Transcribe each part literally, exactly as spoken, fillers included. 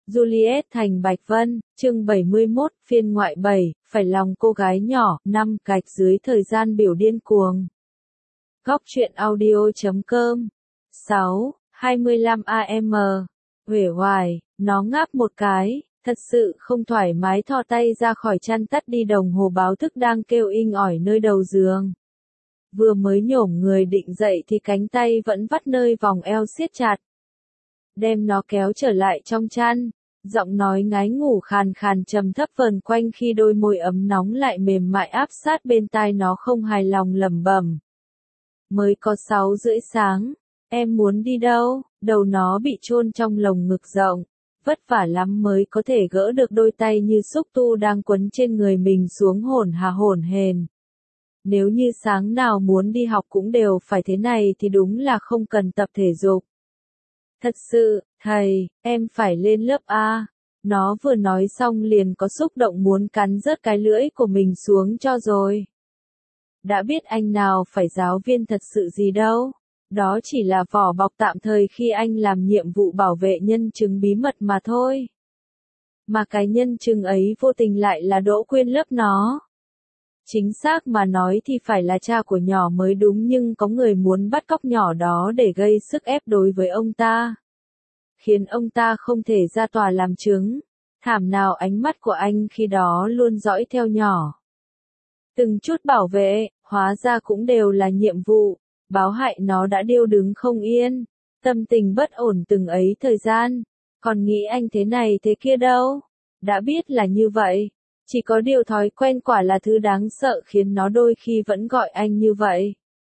Juliet thành Bạch Vân, chương bảy mươi mốt, phiên ngoại bảy, phải lòng cô gái nhỏ, năm, gạch dưới thời gian biểu điên cuồng. Góc truyện audio chấm com. sáu, hai mươi lăm a em. Uể oải, nó ngáp một cái, thật sự không thoải mái thò tay ra khỏi chăn tắt đi đồng hồ báo thức đang kêu inh ỏi nơi đầu giường. Vừa mới nhổm người định dậy thì cánh tay vẫn vắt nơi vòng eo siết chặt. Đem nó kéo trở lại trong chăn, giọng nói ngái ngủ khàn khàn trầm thấp vờn quanh khi đôi môi ấm nóng lại mềm mại áp sát bên tai nó không hài lòng lẩm bẩm. Mới có sáu rưỡi sáng, em muốn đi đâu? Đầu nó bị chôn trong lồng ngực rộng, vất vả lắm mới có thể gỡ được đôi tay như xúc tu đang quấn trên người mình xuống hổn hà hổn hển. Nếu như sáng nào muốn đi học cũng đều phải thế này thì đúng là không cần tập thể dục. Thật sự, thầy, em phải lên lớp A. Nó vừa nói xong liền có xúc động muốn cắn rớt cái lưỡi của mình xuống cho rồi. Đã biết anh nào phải giáo viên thật sự gì đâu. Đó chỉ là vỏ bọc tạm thời khi anh làm nhiệm vụ bảo vệ nhân chứng bí mật mà thôi. Mà cái nhân chứng ấy vô tình lại là Đỗ Quyên lớp nó. Chính xác mà nói thì phải là cha của nhỏ mới đúng, nhưng có người muốn bắt cóc nhỏ đó để gây sức ép đối với ông ta. Khiến ông ta không thể ra tòa làm chứng. Thảm nào ánh mắt của anh khi đó luôn dõi theo nhỏ. Từng chút bảo vệ, hóa ra cũng đều là nhiệm vụ. Báo hại nó đã điêu đứng không yên. Tâm tình bất ổn từng ấy thời gian. Còn nghĩ anh thế này thế kia đâu. Đã biết là như vậy. Chỉ có điều thói quen quả là thứ đáng sợ khiến nó đôi khi vẫn gọi anh như vậy.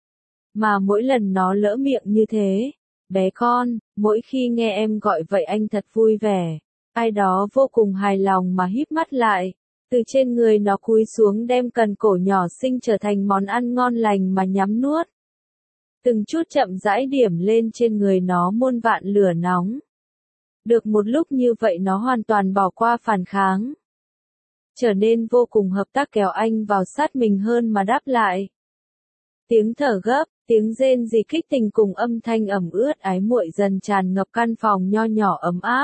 Mà mỗi lần nó lỡ miệng như thế, bé con, mỗi khi nghe em gọi vậy anh thật vui vẻ. Ai đó vô cùng hài lòng mà híp mắt lại, từ trên người nó cúi xuống đem cần cổ nhỏ xinh trở thành món ăn ngon lành mà nhắm nuốt. Từng chút chậm rãi điểm lên trên người nó muôn vạn lửa nóng. Được một lúc như vậy nó hoàn toàn bỏ qua phản kháng. Trở nên vô cùng hợp tác kéo anh vào sát mình hơn mà đáp lại. Tiếng thở gấp, tiếng rên rỉ kích tình cùng âm thanh ẩm ướt ái muội dần tràn ngập căn phòng nho nhỏ ấm áp.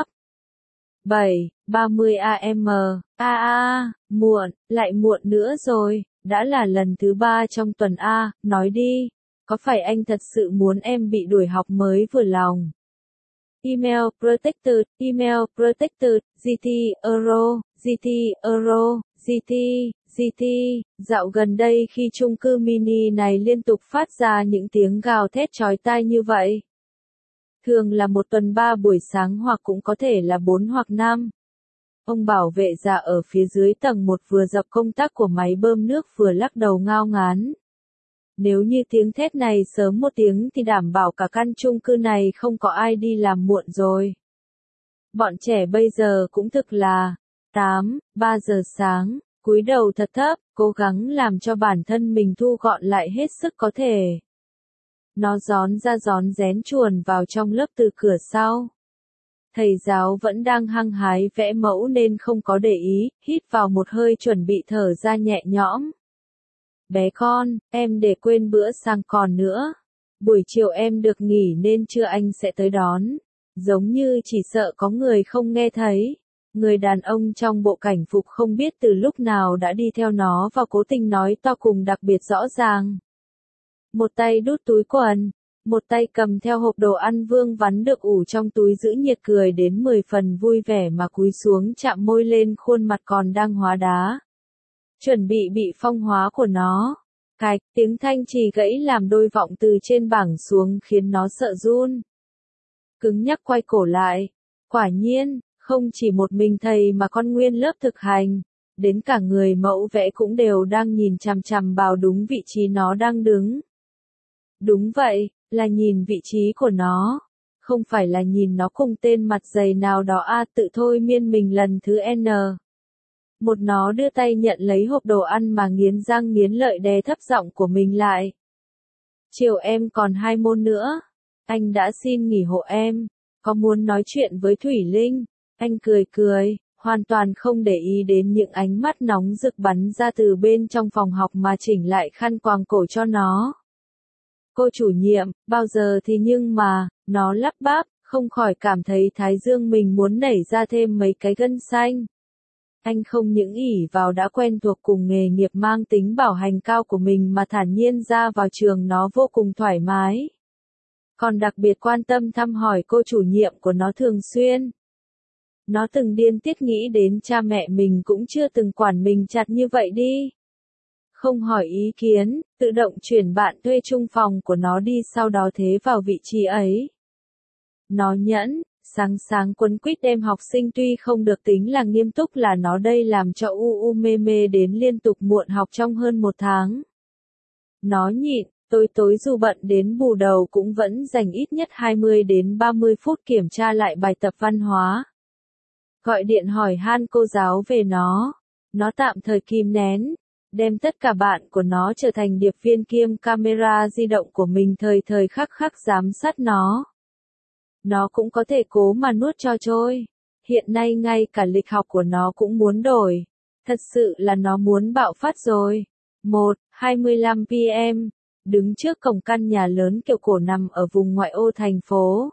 bảy, ba mươi a em. A a, muộn, lại muộn nữa rồi, đã là lần thứ ba trong tuần A, nói đi, có phải anh thật sự muốn em bị đuổi học mới vừa lòng? Email protected, email protected, giê tê, euro, giê tê, euro, giê tê, giê tê. Dạo gần đây khi chung cư mini này liên tục phát ra những tiếng gào thét chói tai như vậy. Thường là một tuần ba buổi sáng hoặc cũng có thể là bốn hoặc năm. Ông bảo vệ già ở phía dưới tầng một vừa dập công tắc của máy bơm nước vừa lắc đầu ngao ngán. Nếu như tiếng thét này sớm một tiếng thì đảm bảo cả căn chung cư này không có ai đi làm muộn rồi. Bọn trẻ bây giờ cũng thực là tám, ba giờ sáng, cúi đầu thật thấp, cố gắng làm cho bản thân mình thu gọn lại hết sức có thể. Nó rón ra rón rén chuồn vào trong lớp từ cửa sau. Thầy giáo vẫn đang hăng hái vẽ mẫu nên không có để ý, hít vào một hơi chuẩn bị thở ra nhẹ nhõm. Bé con, em để quên bữa sáng còn nữa. Buổi chiều em được nghỉ nên trưa anh sẽ tới đón. Giống như chỉ sợ có người không nghe thấy. Người đàn ông trong bộ cảnh phục không biết từ lúc nào đã đi theo nó và cố tình nói to cùng đặc biệt rõ ràng. Một tay đút túi quần, một tay cầm theo hộp đồ ăn vương vắn được ủ trong túi giữ nhiệt, cười đến mười phần vui vẻ mà cúi xuống chạm môi lên khuôn mặt còn đang hóa đá. Chuẩn bị bị phong hóa của nó. Cạch, tiếng thanh trì gãy làm đôi vọng từ trên bảng xuống khiến nó sợ run. Cứng nhắc quay cổ lại. Quả nhiên, không chỉ một mình thầy mà con nguyên lớp thực hành, đến cả người mẫu vẽ cũng đều đang nhìn chằm chằm vào đúng vị trí nó đang đứng. Đúng vậy, là nhìn vị trí của nó. Không phải là nhìn nó cùng tên mặt dày nào đó a tự thôi miên mình lần thứ N. Một nó đưa tay nhận lấy hộp đồ ăn mà nghiến răng nghiến lợi đè thấp giọng của mình lại. Chiều em còn hai môn nữa. Anh đã xin nghỉ hộ em. Có muốn nói chuyện với Thủy Linh? Anh cười cười, hoàn toàn không để ý đến những ánh mắt nóng rực bắn ra từ bên trong phòng học mà chỉnh lại khăn quàng cổ cho nó. Cô chủ nhiệm, bao giờ thì nhưng mà, nó lắp bắp, Không khỏi cảm thấy thái dương mình muốn nảy ra thêm mấy cái gân xanh. Anh không những ỷ vào đã quen thuộc cùng nghề nghiệp mang tính bảo hành cao của mình mà thản nhiên ra vào trường nó vô cùng thoải mái. Còn đặc biệt quan tâm thăm hỏi cô chủ nhiệm của nó thường xuyên. Nó từng điên tiết nghĩ đến cha mẹ mình cũng chưa từng quản mình chặt như vậy đi. Không hỏi ý kiến, tự động chuyển bạn thuê chung phòng của nó đi sau đó thế vào vị trí ấy. Nó nhẫn, sáng sáng quấn quýt đem học sinh tuy không được tính là nghiêm túc là nó đây làm cho u u mê mê đến liên tục muộn học trong hơn một tháng. Nó nhịn, tối tối dù bận đến bù đầu cũng vẫn dành ít nhất hai mươi đến ba mươi phút kiểm tra lại bài tập văn hóa. Gọi điện hỏi han cô giáo về nó, nó tạm thời kìm nén, đem tất cả bạn của nó trở thành điệp viên kiêm camera di động của mình thời thời khắc khắc giám sát nó. Nó cũng có thể cố mà nuốt cho trôi. Hiện nay ngay cả lịch học của nó cũng muốn đổi. Thật sự là nó muốn bạo phát rồi. một, hai mươi lăm p m Đứng trước cổng căn nhà lớn kiểu cổ nằm ở vùng ngoại ô thành phố.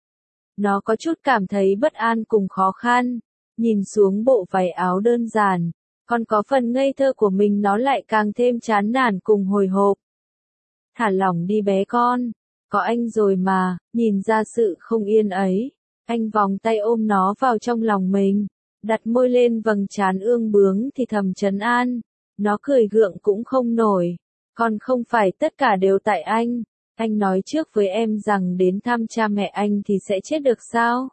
Nó có chút cảm thấy bất an cùng khó khăn. Nhìn xuống bộ váy áo đơn giản. Còn có phần ngây thơ của mình nó lại càng thêm chán nản cùng hồi hộp. Thả lỏng đi bé con. Có anh rồi mà, nhìn ra sự không yên ấy. Anh vòng tay ôm nó vào trong lòng mình. Đặt môi lên vầng trán ương bướng thì thầm trấn an. Nó cười gượng cũng không nổi. Còn không phải tất cả đều tại anh. Anh nói trước với em rằng đến thăm cha mẹ anh thì sẽ chết được sao?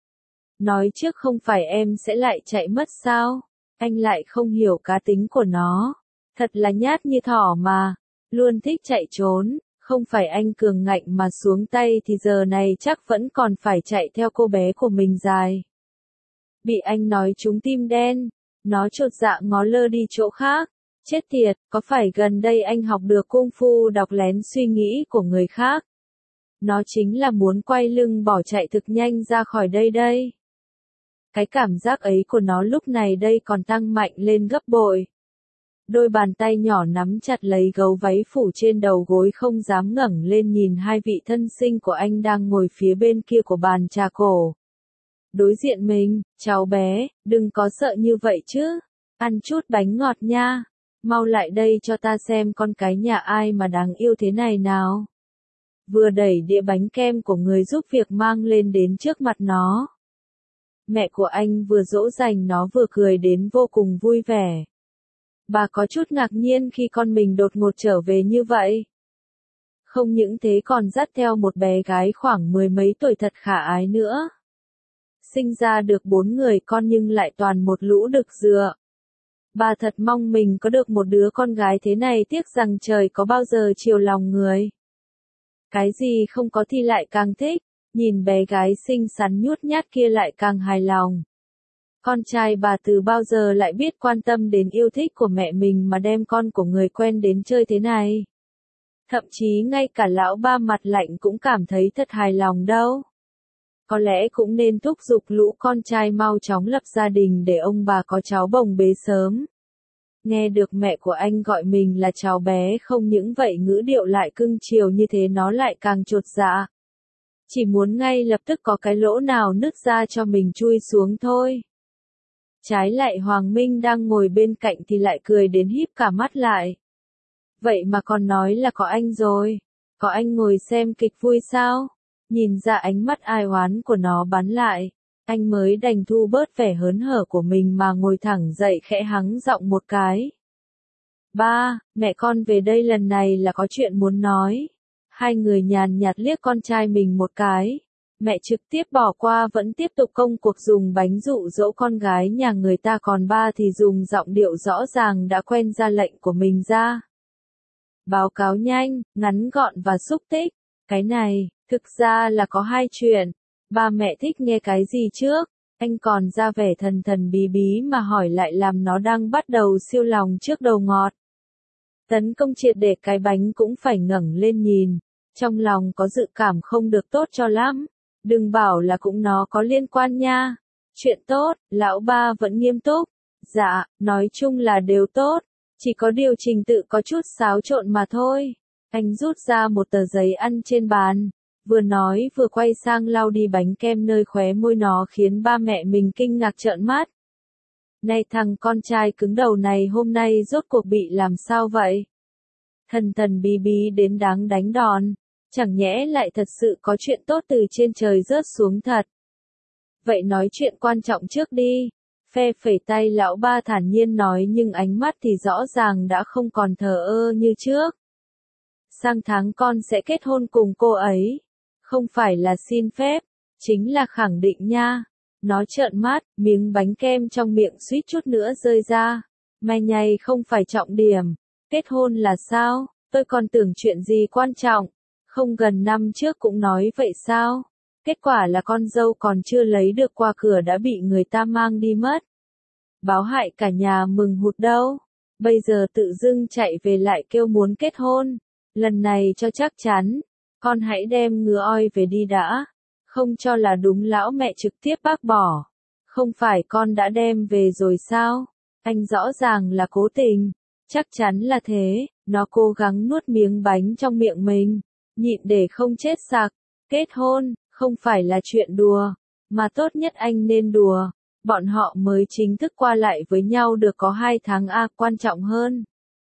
Nói trước không phải em sẽ lại chạy mất sao? Anh lại không hiểu cá tính của nó. Thật là nhát như thỏ mà. Luôn thích chạy trốn. Không phải anh cường ngạnh mà xuống tay thì giờ này chắc vẫn còn phải chạy theo cô bé của mình dài. Bị anh nói trúng tim đen. Nó chột dạ ngó lơ đi chỗ khác. Chết tiệt, có phải gần đây anh học được cung phu đọc lén suy nghĩ của người khác? Nó chính là muốn quay lưng bỏ chạy thực nhanh ra khỏi đây đây. Cái cảm giác ấy của nó lúc này đây còn tăng mạnh lên gấp bội. Đôi bàn tay nhỏ nắm chặt lấy gấu váy phủ trên đầu gối không dám ngẩng lên nhìn hai vị thân sinh của anh đang ngồi phía bên kia của bàn trà cổ. Đối diện mình, cháu bé, đừng có sợ như vậy chứ. Ăn chút bánh ngọt nha. Mau lại đây cho ta xem con cái nhà ai mà đáng yêu thế này nào. Vừa đẩy đĩa bánh kem của người giúp việc mang lên đến trước mặt nó. Mẹ của anh vừa dỗ dành nó vừa cười đến vô cùng vui vẻ. Bà có chút ngạc nhiên khi con mình đột ngột trở về như vậy. Không những thế còn dắt theo một bé gái khoảng mười mấy tuổi thật khả ái nữa. Sinh ra được bốn người con nhưng lại toàn một lũ đực dựa. Bà thật mong mình có được một đứa con gái thế này, tiếc rằng trời có bao giờ chiều lòng người. Cái gì không có thì lại càng thích, nhìn bé gái xinh xắn nhút nhát kia lại càng hài lòng. Con trai bà từ bao giờ lại biết quan tâm đến yêu thích của mẹ mình mà đem con của người quen đến chơi thế này. Thậm chí ngay cả lão ba mặt lạnh cũng cảm thấy thật hài lòng đâu. Có lẽ cũng nên thúc giục lũ con trai mau chóng lập gia đình để ông bà có cháu bồng bế sớm. Nghe được mẹ của anh gọi mình là cháu bé không những vậy ngữ điệu lại cưng chiều như thế nó lại càng chột dạ. Chỉ muốn ngay lập tức có cái lỗ nào nứt ra cho mình chui xuống thôi. Trái lại Hoàng Minh đang ngồi bên cạnh thì lại cười đến híp cả mắt lại. Vậy mà còn nói là có anh rồi. Có anh ngồi xem kịch vui sao? Nhìn ra ánh mắt ai oán của nó bắn lại. Anh mới đành thu bớt vẻ hớn hở của mình mà ngồi thẳng dậy khẽ hắng giọng một cái. Ba, mẹ con về đây lần này là có chuyện muốn nói. Hai người nhàn nhạt liếc con trai mình một cái. Mẹ trực tiếp bỏ qua vẫn tiếp tục công cuộc dùng bánh dụ dỗ con gái nhà người ta, còn ba thì dùng giọng điệu rõ ràng đã quen ra lệnh của mình ra. Báo cáo nhanh, ngắn gọn và xúc tích. Cái này, thực ra là có hai chuyện. Ba mẹ thích nghe cái gì trước? Anh còn ra vẻ thần thần bí bí mà hỏi lại làm nó đang bắt đầu siêu lòng trước đầu ngọt. Tấn công triệt để cái bánh cũng phải ngẩng lên nhìn. Trong lòng có dự cảm không được tốt cho lắm. Đừng bảo là cũng nó có liên quan nha. Chuyện tốt, lão ba vẫn nghiêm túc. Dạ, nói chung là đều tốt. Chỉ có điều trình tự có chút xáo trộn mà thôi. Anh rút ra một tờ giấy ăn trên bàn. Vừa nói vừa quay sang lau đi bánh kem nơi khóe môi nó khiến ba mẹ mình kinh ngạc trợn mắt. Này thằng con trai cứng đầu này hôm nay rốt cuộc bị làm sao vậy? Thần thần bí bí đến đáng đánh đòn, chẳng nhẽ lại thật sự có chuyện tốt từ trên trời rớt xuống thật. Vậy nói chuyện quan trọng trước đi. Phe phẩy tay lão ba thản nhiên nói nhưng ánh mắt thì rõ ràng đã không còn thờ ơ như trước. Sang tháng con sẽ kết hôn cùng cô ấy. Không phải là xin phép, chính là khẳng định nha. Nó trợn mắt, miếng bánh kem trong miệng suýt chút nữa rơi ra. May nhày không phải trọng điểm. Kết hôn là sao? Tôi còn tưởng chuyện gì quan trọng. Không gần năm trước cũng nói vậy sao? Kết quả là con dâu còn chưa lấy được qua cửa đã bị người ta mang đi mất. Báo hại cả nhà mừng hụt đâu. Bây giờ tự dưng chạy về lại kêu muốn kết hôn. Lần này cho chắc chắn, con hãy đem ngựa oi về đi đã. Không cho là đúng lão mẹ trực tiếp bác bỏ. Không phải con đã đem về rồi sao? Anh rõ ràng là cố tình. Chắc chắn là thế, nó cố gắng nuốt miếng bánh trong miệng mình. Nhịn để không chết sặc. Kết hôn, không phải là chuyện đùa. Mà tốt nhất anh nên đùa. Bọn họ mới chính thức qua lại với nhau được có hai tháng a, quan trọng hơn.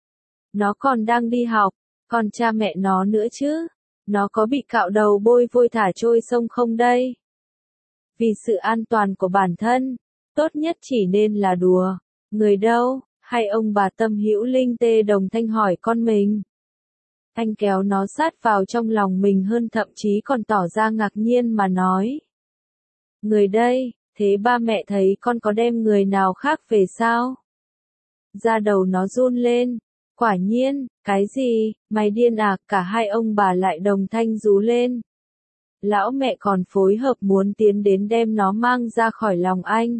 Nó còn đang đi học, còn cha mẹ nó nữa chứ. Nó có bị cạo đầu bôi vôi thả trôi sông không đây? Vì sự an toàn của bản thân, tốt nhất chỉ nên là đùa. Người đâu, hay ông bà Tâm Hữu Linh tê đồng thanh hỏi con mình. Anh kéo nó sát vào trong lòng mình hơn thậm chí còn tỏ ra ngạc nhiên mà nói. Người đây, thế ba mẹ thấy con có đem người nào khác về sao? Da đầu nó run lên. Quả nhiên, cái gì, mày điên à, cả hai ông bà lại đồng thanh rú lên. Lão mẹ còn phối hợp muốn tiến đến đem nó mang ra khỏi lòng anh.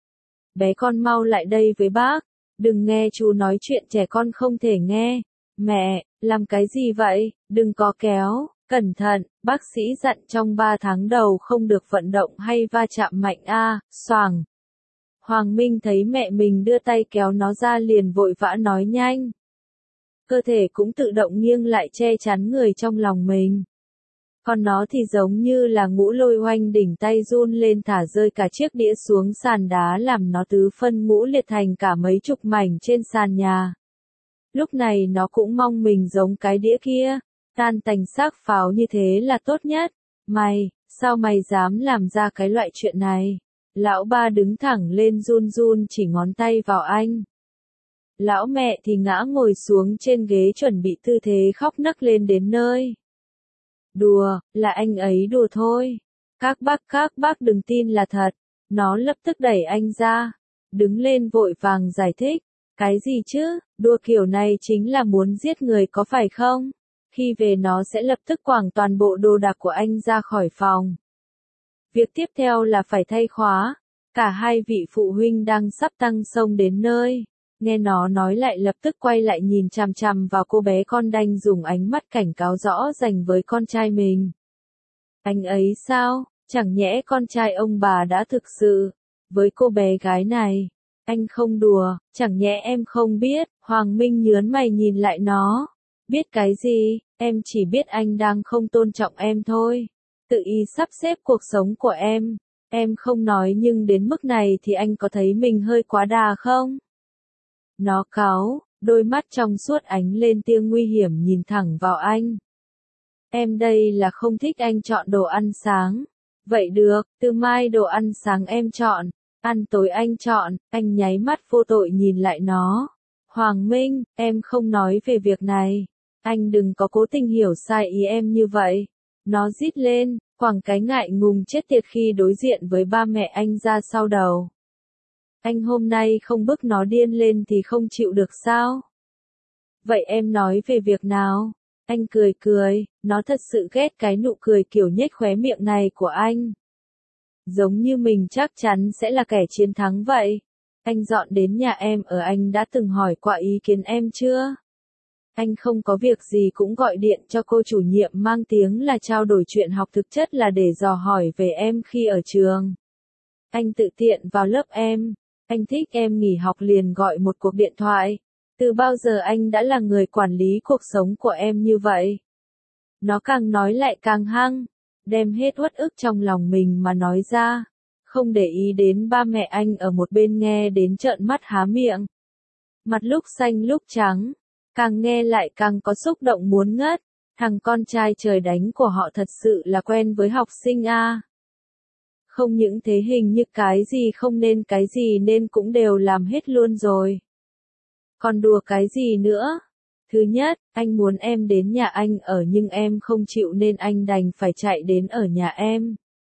Bé con mau lại đây với bác, đừng nghe chú nói chuyện trẻ con không thể nghe. Mẹ, làm cái gì vậy, đừng có kéo, cẩn thận, bác sĩ dặn trong ba tháng đầu không được vận động hay va chạm mạnh a, à, xoàng. Hoàng Minh thấy mẹ mình đưa tay kéo nó ra liền vội vã nói nhanh. Cơ thể cũng tự động nghiêng lại che chắn người trong lòng mình. Còn nó thì giống như là ngũ lôi oanh đỉnh tay run lên thả rơi cả chiếc đĩa xuống sàn đá làm nó tứ phân ngũ liệt thành cả mấy chục mảnh trên sàn nhà. Lúc này nó cũng mong mình giống cái đĩa kia, tan tành xác pháo như thế là tốt nhất. Mày, sao mày dám làm ra cái loại chuyện này? Lão ba đứng thẳng lên run run chỉ ngón tay vào anh. Lão mẹ thì ngã ngồi xuống trên ghế chuẩn bị tư thế khóc nấc lên đến nơi. Đùa, là anh ấy đùa thôi. Các bác các bác đừng tin là thật. Nó lập tức đẩy anh ra. Đứng lên vội vàng giải thích. Cái gì chứ, đùa kiểu này chính là muốn giết người có phải không? Khi về nó sẽ lập tức quẳng toàn bộ đồ đạc của anh ra khỏi phòng. Việc tiếp theo là phải thay khóa. Cả hai vị phụ huynh đang sắp tăng sông đến nơi. Nghe nó nói lại lập tức quay lại nhìn chằm chằm vào cô bé con đanh dùng ánh mắt cảnh cáo rõ rành với con trai mình. Anh ấy sao, chẳng nhẽ con trai ông bà đã thực sự, với cô bé gái này, anh không đùa, chẳng nhẽ em không biết, Hoàng Minh nhớn mày nhìn lại nó. Biết cái gì, em chỉ biết anh đang không tôn trọng em thôi, tự ý sắp xếp cuộc sống của em, em không nói nhưng đến mức này thì anh có thấy mình hơi quá đà không? Nó cáu, đôi mắt trong suốt ánh lên tia nguy hiểm nhìn thẳng vào anh. Em đây là không thích anh chọn đồ ăn sáng. Vậy được, từ mai đồ ăn sáng em chọn, ăn tối anh chọn, anh nháy mắt vô tội nhìn lại nó. Hoàng Minh, em không nói về việc này. Anh đừng có cố tình hiểu sai ý em như vậy. Nó rít lên, quẳng cái ngại ngùng chết tiệt khi đối diện với ba mẹ anh ra sau đầu. Anh hôm nay không bức nó điên lên thì không chịu được sao? Vậy em nói về việc nào? Anh cười cười, nó thật sự ghét cái nụ cười kiểu nhếch khóe miệng này của anh. Giống như mình chắc chắn sẽ là kẻ chiến thắng vậy. Anh dọn đến nhà em ở anh đã từng hỏi qua ý kiến em chưa? Anh không có việc gì cũng gọi điện cho cô chủ nhiệm mang tiếng là trao đổi chuyện học thực chất là để dò hỏi về em khi ở trường. Anh tự tiện vào lớp em. Anh thích em nghỉ học liền gọi một cuộc điện thoại. Từ bao giờ anh đã là người quản lý cuộc sống của em như vậy? Nó càng nói lại càng hăng. đem hết uất ức trong lòng mình mà nói ra, không để ý đến ba mẹ anh ở một bên nghe đến trợn mắt há miệng. Mặt lúc xanh lúc trắng, càng nghe lại càng có xúc động muốn ngất, thằng con trai trời đánh của họ thật sự là quen với học sinh a. Không những thế hình như cái gì không nên cái gì nên cũng đều làm hết luôn rồi. Còn đùa cái gì nữa? Thứ nhất, anh muốn em đến nhà anh ở nhưng em không chịu nên anh đành phải chạy đến ở nhà em.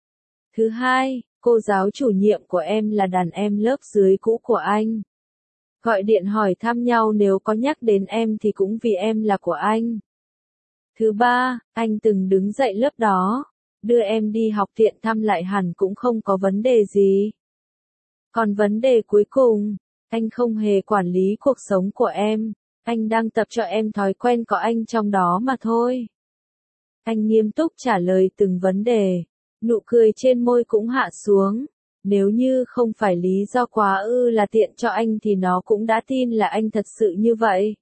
Thứ hai, cô giáo chủ nhiệm của em là đàn em lớp dưới cũ của anh. Gọi điện hỏi thăm nhau nếu có nhắc đến em thì cũng vì em là của anh. Thứ ba, anh từng đứng dậy lớp đó, đưa em đi học tiện thăm lại hẳn cũng không có vấn đề gì. Còn vấn đề cuối cùng, anh không hề quản lý cuộc sống của em, anh đang tập cho em thói quen có anh trong đó mà thôi. Anh nghiêm túc trả lời từng vấn đề, nụ cười trên môi cũng hạ xuống. Nếu như không phải lý do quá ư là tiện cho anh thì nó cũng đã tin là anh thật sự như vậy.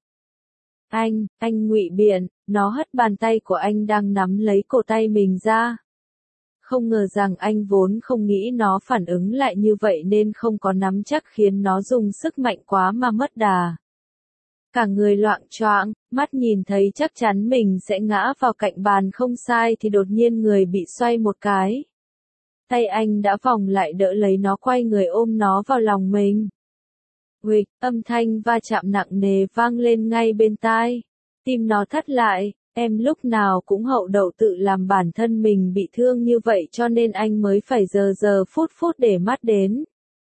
Anh, anh ngụy biện, nó hất bàn tay của anh đang nắm lấy cổ tay mình ra. Không ngờ rằng anh vốn không nghĩ nó phản ứng lại như vậy nên không có nắm chắc khiến nó dùng sức mạnh quá mà mất đà. Cả người loạng choạng, mắt nhìn thấy chắc chắn mình sẽ ngã vào cạnh bàn không sai thì đột nhiên người bị xoay một cái. Tay anh đã vòng lại đỡ lấy nó quay người ôm nó vào lòng mình. Huỵch, âm thanh va chạm nặng nề vang lên ngay bên tai. Tim nó thắt lại, em lúc nào cũng hậu đậu tự làm bản thân mình bị thương như vậy cho nên anh mới phải giờ giờ phút phút để mắt đến.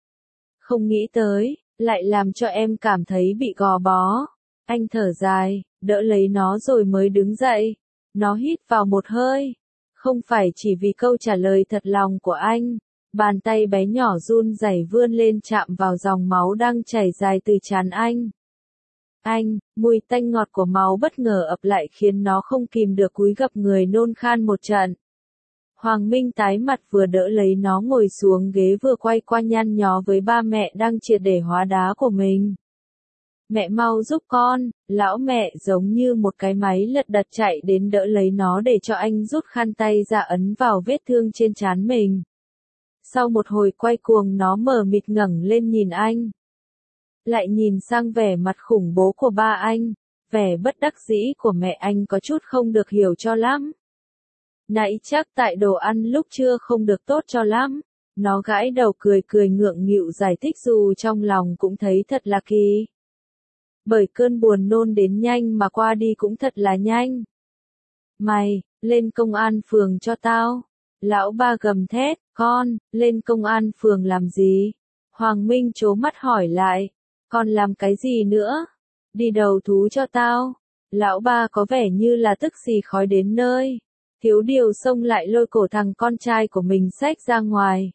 Không nghĩ tới, lại làm cho em cảm thấy bị gò bó. Anh thở dài, đỡ lấy nó rồi mới đứng dậy. Nó hít vào một hơi. Không phải chỉ vì câu trả lời thật lòng của anh, bàn tay bé nhỏ run rẩy vươn lên chạm vào dòng máu đang chảy dài từ trán anh. Anh, mùi tanh ngọt của máu bất ngờ ập lại khiến nó không kìm được cúi gập người nôn khan một trận. Hoàng Minh tái mặt vừa đỡ lấy nó ngồi xuống ghế vừa quay qua nhăn nhó với ba mẹ đang triệt để hóa đá của mình. Mẹ mau giúp con, lão mẹ giống như một cái máy lật đật chạy đến đỡ lấy nó để cho anh rút khăn tay ra ấn vào vết thương trên trán mình. Sau một hồi quay cuồng nó mờ mịt ngẩng lên nhìn anh. Lại nhìn sang vẻ mặt khủng bố của ba anh, vẻ bất đắc dĩ của mẹ anh có chút không được hiểu cho lắm. Nãy chắc tại đồ ăn lúc trưa không được tốt cho lắm. Nó gãi đầu cười cười ngượng nghịu giải thích dù trong lòng cũng thấy thật là kỳ. Bởi cơn buồn nôn đến nhanh mà qua đi cũng thật là nhanh. Mày, lên công an phường cho tao. Lão ba gầm thét, con, lên công an phường làm gì? Hoàng Minh trố mắt hỏi lại, con làm cái gì nữa? Đi đầu thú cho tao. Lão ba có vẻ như là tức xì khói đến nơi. Thiếu điều xông lại lôi cổ thằng con trai của mình xách ra ngoài.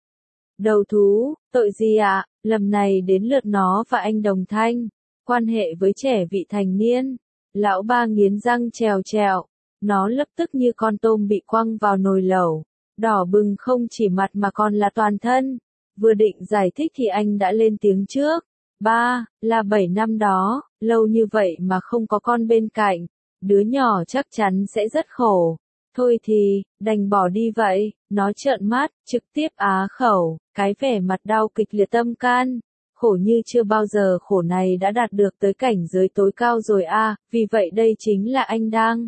Đầu thú, tội gì ạ? À? Lần này đến lượt nó và anh Đồng Thanh. Quan hệ với trẻ vị thành niên. Lão ba nghiến răng trèo trèo. Nó lập tức như con tôm bị quăng vào nồi lẩu. Đỏ bừng không chỉ mặt mà còn là toàn thân. Vừa định giải thích thì anh đã lên tiếng trước. Ba, là bảy năm đó, lâu như vậy mà không có con bên cạnh. Đứa nhỏ chắc chắn sẽ rất khổ. Thôi thì, đành bỏ đi vậy. Nó trợn mắt, trực tiếp á khẩu, cái vẻ mặt đau kịch liệt tâm can. Khổ như chưa bao giờ khổ này đã đạt được tới cảnh giới tối cao rồi a, à, vì vậy đây chính là anh đang.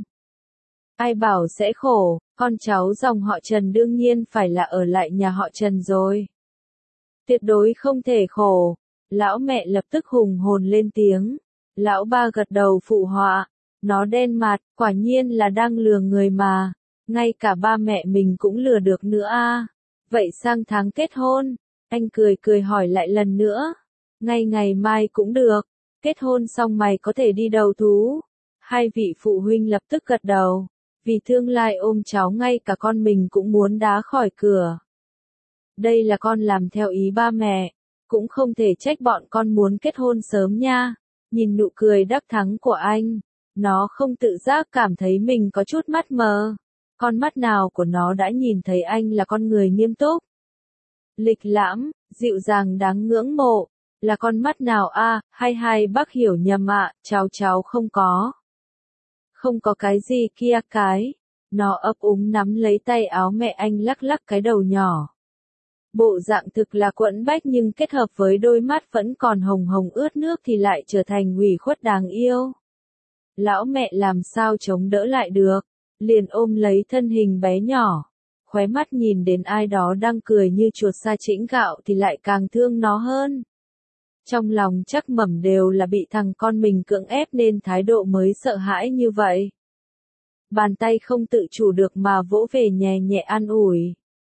Ai bảo sẽ khổ, con cháu dòng họ Trần đương nhiên phải là ở lại nhà họ Trần rồi. Tuyệt đối không thể khổ. Lão mẹ lập tức hùng hồn lên tiếng. Lão ba gật đầu phụ họa. Nó đen mặt, quả nhiên là đang lừa người mà. Ngay cả ba mẹ mình cũng lừa được nữa a. À. Vậy sang tháng kết hôn? Anh cười cười hỏi lại lần nữa. Ngay ngày mai cũng được. Kết hôn xong mày có thể đi đầu thú. Hai vị phụ huynh lập tức gật đầu. Vì tương lai ôm cháu ngay cả con mình cũng muốn đá khỏi cửa. Đây là con làm theo ý ba mẹ. Cũng không thể trách bọn con muốn kết hôn sớm nha. Nhìn nụ cười đắc thắng của anh. Nó không tự giác cảm thấy mình có chút mắt mờ. Con mắt nào của nó đã nhìn thấy anh là con người nghiêm túc. Lịch lãm, dịu dàng đáng ngưỡng mộ. Là con mắt nào a? À, hay hay bác hiểu nhầm ạ, à, cháu cháu không có. Không có cái gì kia cái. Nó ấp úng nắm lấy tay áo mẹ anh lắc lắc cái đầu nhỏ. Bộ dạng thực là quẫn bách nhưng kết hợp với đôi mắt vẫn còn hồng hồng ướt nước thì lại trở thành ủy khuất đáng yêu. Lão mẹ làm sao chống đỡ lại được, liền ôm lấy thân hình bé nhỏ. Khóe mắt nhìn đến ai đó đang cười như chuột sa chĩnh gạo thì lại càng thương nó hơn. Trong lòng chắc mẩm đều là bị thằng con mình cưỡng ép nên thái độ mới sợ hãi như vậy. Bàn tay không tự chủ được mà vỗ về nhẹ nhẹ an ủi.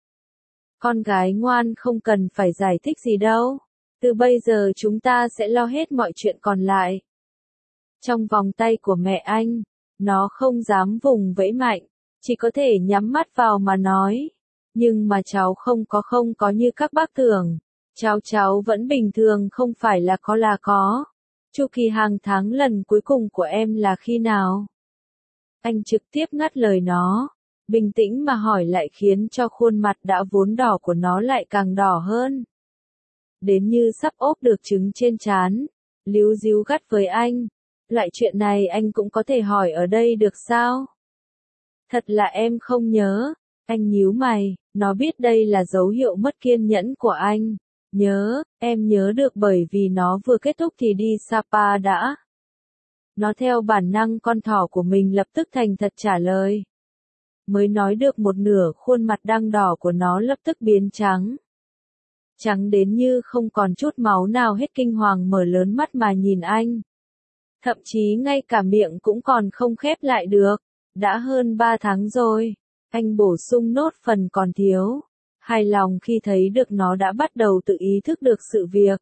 Con gái ngoan không cần phải giải thích gì đâu. Từ bây giờ chúng ta sẽ lo hết mọi chuyện còn lại. Trong vòng tay của mẹ anh, nó không dám vùng vẫy mạnh, chỉ có thể nhắm mắt vào mà nói. Nhưng mà cháu không có không có như các bác tưởng. Cháu cháu vẫn bình thường không phải là có là có. Chu kỳ hàng tháng lần cuối cùng của em là khi nào? Anh trực tiếp ngắt lời nó. Bình tĩnh mà hỏi lại khiến cho khuôn mặt đã vốn đỏ của nó lại càng đỏ hơn. Đến như sắp ốp được trứng trên trán. Líu díu gắt với anh. Loại chuyện này anh cũng có thể hỏi ở đây được sao? Thật là em không nhớ. Anh nhíu mày, nó biết đây là dấu hiệu mất kiên nhẫn của anh. Nhớ, em nhớ được bởi vì nó vừa kết thúc thì đi Sapa đã. Nó theo bản năng con thỏ của mình lập tức thành thật trả lời. Mới nói được một nửa khuôn mặt đang đỏ của nó lập tức biến trắng. Trắng đến như không còn chút máu nào hết, kinh hoàng mở lớn mắt mà nhìn anh. Thậm chí ngay cả miệng cũng còn không khép lại được. Đã hơn ba tháng rồi. Anh bổ sung nốt phần còn thiếu. Hài lòng khi thấy được nó đã bắt đầu tự ý thức được sự việc.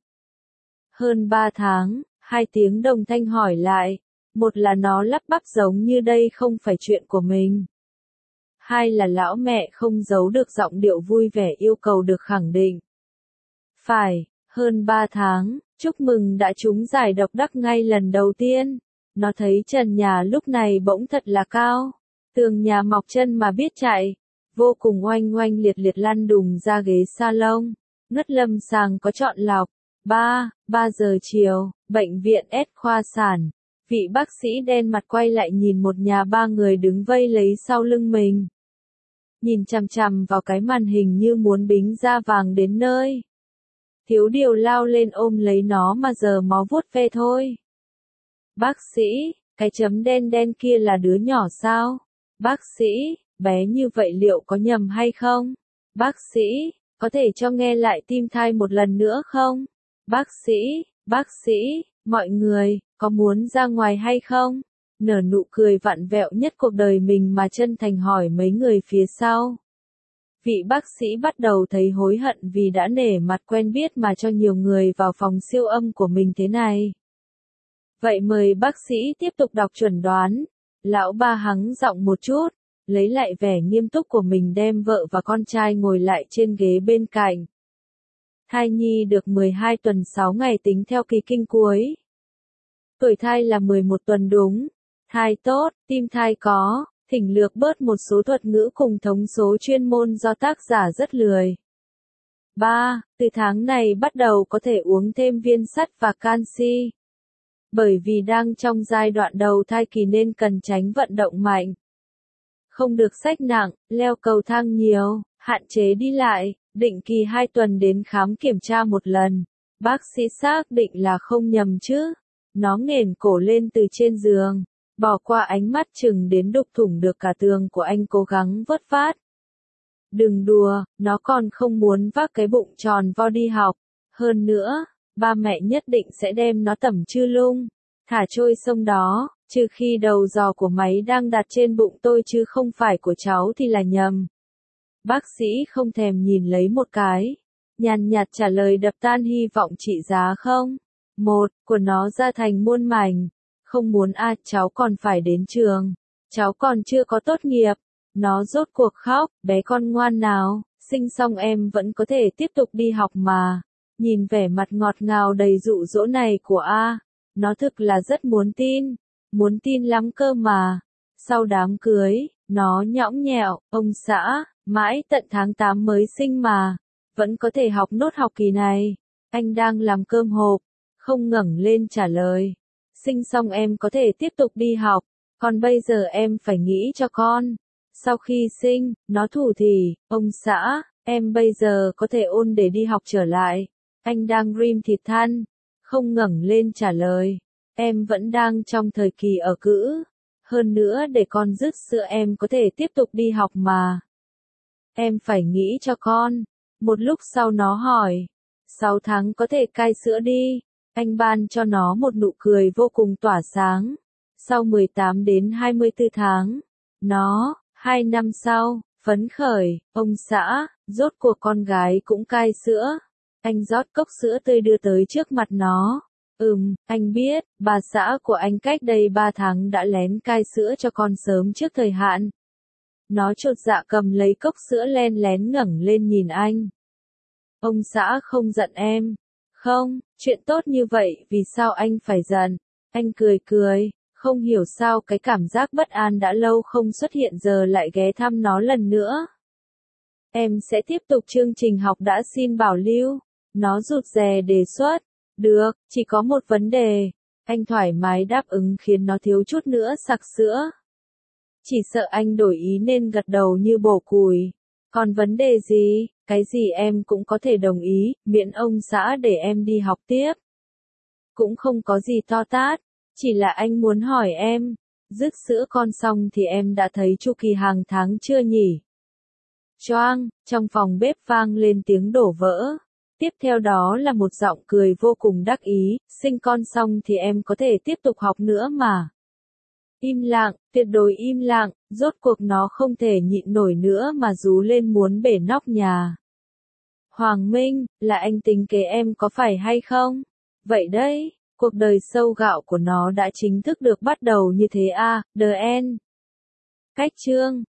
Hơn ba tháng, hai tiếng đồng thanh hỏi lại. Một là nó lắp bắp giống như đây không phải chuyện của mình. Hai là lão mẹ không giấu được giọng điệu vui vẻ yêu cầu được khẳng định. Phải, hơn ba tháng, chúc mừng đã trúng giải độc đắc ngay lần đầu tiên. Nó thấy trần nhà lúc này bỗng thật là cao. Tường nhà mọc chân mà biết chạy. Vô cùng oanh oanh liệt liệt lăn đùng ra ghế salon. Ngất lâm sàng có chọn lọc. Ba, ba giờ chiều, bệnh viện S khoa sản. Vị bác sĩ đen mặt quay lại nhìn một nhà ba người đứng vây lấy sau lưng mình. Nhìn chằm chằm vào cái màn hình như muốn bính ra vàng đến nơi. Thiếu điều lao lên ôm lấy nó mà giờ máu vuốt ve thôi. Bác sĩ, cái chấm đen đen kia là đứa nhỏ sao? Bác sĩ, bé như vậy liệu có nhầm hay không? Bác sĩ, có thể cho nghe lại tim thai một lần nữa không? Bác sĩ, bác sĩ, mọi người, có muốn ra ngoài hay không? Nở nụ cười vặn vẹo nhất cuộc đời mình mà chân thành hỏi mấy người phía sau. Vị bác sĩ bắt đầu thấy hối hận vì đã nể mặt quen biết mà cho nhiều người vào phòng siêu âm của mình thế này. Vậy mời bác sĩ tiếp tục đọc chuẩn đoán. Lão ba hắng giọng một chút, lấy lại vẻ nghiêm túc của mình đem vợ và con trai ngồi lại trên ghế bên cạnh. Thai nhi được mười hai tuần sáu ngày tính theo kỳ kinh cuối. Tuổi thai là mười một tuần đúng. Thai tốt, tim thai có, thỉnh lược bớt một số thuật ngữ cùng thống số chuyên môn do tác giả rất lười. ba. Từ tháng này bắt đầu có thể uống thêm viên sắt và canxi. Bởi vì đang trong giai đoạn đầu thai kỳ nên cần tránh vận động mạnh. Không được xách nặng, leo cầu thang nhiều, hạn chế đi lại, định kỳ hai tuần đến khám kiểm tra một lần. Bác sĩ xác định là không nhầm chứ. Nó nghển cổ lên từ trên giường, bỏ qua ánh mắt chừng đến đục thủng được cả tường của anh cố gắng vớt vát. Đừng đùa, nó còn không muốn vác cái bụng tròn vo đi học. Hơn nữa, ba mẹ nhất định sẽ đem nó tẩm chư lung, thả trôi sông đó, trừ khi đầu giò của máy đang đặt trên bụng tôi chứ không phải của cháu thì là nhầm. Bác sĩ không thèm nhìn lấy một cái, nhàn nhạt trả lời đập tan hy vọng trị giá không. Một, của nó ra thành muôn mảnh. Không muốn à, cháu còn phải đến trường. Cháu còn chưa có tốt nghiệp. Nó rốt cuộc khóc, bé con ngoan nào, sinh xong em vẫn có thể tiếp tục đi học mà. Nhìn vẻ mặt ngọt ngào đầy dụ dỗ này của A, nó thực là rất muốn tin, muốn tin lắm cơ mà. Sau đám cưới, nó nhõng nhẽo, ông xã, mãi tận tháng tám mới sinh mà, vẫn có thể học nốt học kỳ này. Anh đang làm cơm hộp, không ngẩng lên trả lời. Sinh xong em có thể tiếp tục đi học, còn bây giờ em phải nghĩ cho con. Sau khi sinh, nó thủ thỉ, ông xã, em bây giờ có thể ôn để đi học trở lại. Anh đang rim thịt than, không ngẩng lên trả lời. Em vẫn đang trong thời kỳ ở cữ. Hơn nữa để con dứt sữa em có thể tiếp tục đi học mà. Em phải nghĩ cho con. Một lúc sau nó hỏi. Sáu tháng có thể cai sữa đi. Anh ban cho nó một nụ cười vô cùng tỏa sáng. Sau mười tám đến hai mươi tư tháng, nó, hai năm sau, phấn khởi, ông xã, rốt cuộc con gái cũng cai sữa. Anh rót cốc sữa tươi đưa tới trước mặt nó. Ừm, anh biết, bà xã của anh cách đây ba tháng đã lén cai sữa cho con sớm trước thời hạn. Nó chột dạ cầm lấy cốc sữa len lén ngẩng lên nhìn anh. Ông xã không giận em. Không, chuyện tốt như vậy vì sao anh phải giận? Anh cười cười, không hiểu sao cái cảm giác bất an đã lâu không xuất hiện giờ lại ghé thăm nó lần nữa. Em sẽ tiếp tục chương trình học đã xin bảo lưu. Nó rụt rè đề xuất. Được, chỉ có một vấn đề. Anh thoải mái đáp ứng khiến nó thiếu chút nữa sặc sữa. Chỉ sợ anh đổi ý nên gật đầu như bổ củi. Còn vấn đề gì, cái gì em cũng có thể đồng ý, miễn ông xã để em đi học tiếp. Cũng không có gì to tát, chỉ là anh muốn hỏi em, dứt sữa con xong thì em đã thấy chu kỳ hàng tháng chưa nhỉ? Choang, trong phòng bếp vang lên tiếng đổ vỡ. Tiếp theo đó là một giọng cười vô cùng đắc ý, sinh con xong thì em có thể tiếp tục học nữa mà. Im lặng, tuyệt đối im lặng, rốt cuộc nó không thể nhịn nổi nữa mà rú lên muốn bể nóc nhà. Hoàng Minh, là anh tính kế em có phải hay không? Vậy đấy, cuộc đời sâu gạo của nó đã chính thức được bắt đầu như thế à, The End. Cách chương